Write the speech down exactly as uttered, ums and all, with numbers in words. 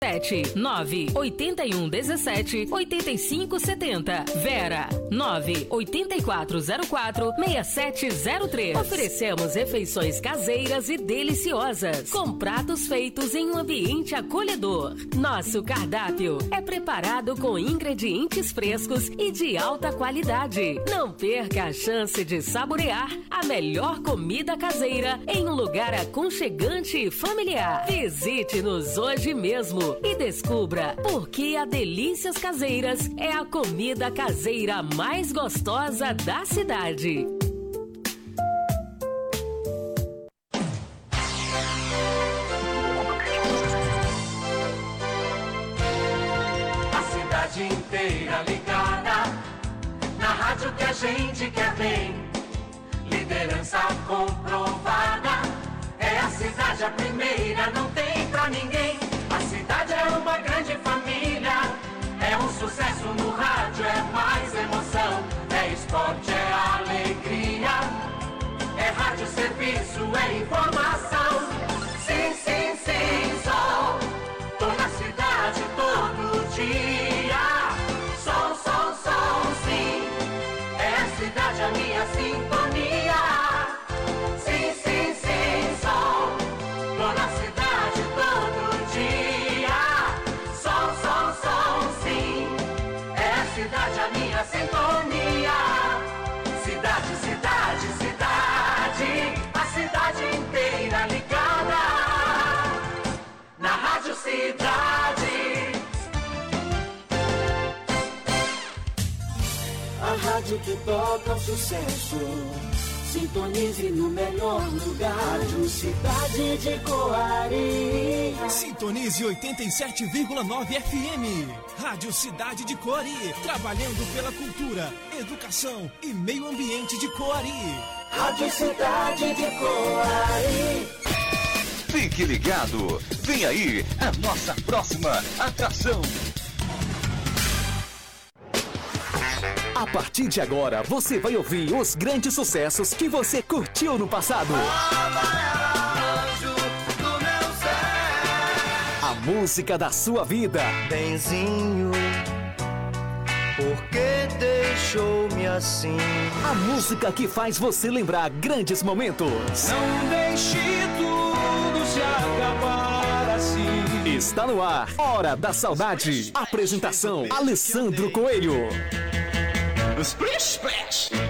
sete nove oito um um sete oito cinco sete zero. Vera nove oito quatro zero quatro seis sete zero três. Oferecemos refeições caseiras e deliciosas, com pratos feitos em um ambiente acolhedor. Nosso cardápio é preparado com ingredientes frescos e de alta qualidade. Não perca a chance de saborear a melhor comida caseira em um lugar aconchegante e familiar. Visite-nos hoje mesmo e descubra por que a Delícias Caseiras é a comida caseira mais gostosa da cidade. A cidade inteira ligada na rádio que a gente quer bem. Liderança comprovada, é a cidade a primeira, não tem pra ninguém. A cidade é uma grande família, é um sucesso no rádio, é mais emoção. É esporte, é alegria, é rádio, serviço, é informação. Sim, sim, sim, sol, tô na cidade todo dia. Sol, sol, sol, sim, é a cidade a minha sintonia. Sim, sim, sim, sol, tô na cidade todo dia. Sol, sol, sol, sim, é a cidade a minha sintonia. Cidade, cidade, cidade, a cidade inteira ligada na Rádio Cidade. A rádio que toca o sucesso, sintonize no melhor lugar. Rádio Cidade de Coari. Sintonize oitenta e sete vírgula nove F M. Rádio Cidade de Coari. Trabalhando pela cultura, educação e meio ambiente de Coari. Rádio Cidade de Coari. Fique ligado. Vem aí a nossa próxima atração. A partir de agora, você vai ouvir os grandes sucessos que você curtiu no passado. A música da sua vida. Benzinho, por que deixou-me assim? A música que faz você lembrar grandes momentos. Não deixe tudo se acabar assim. Está no ar, Hora da Saudade. Apresentação, Alessandro Coelho. Splash, splash.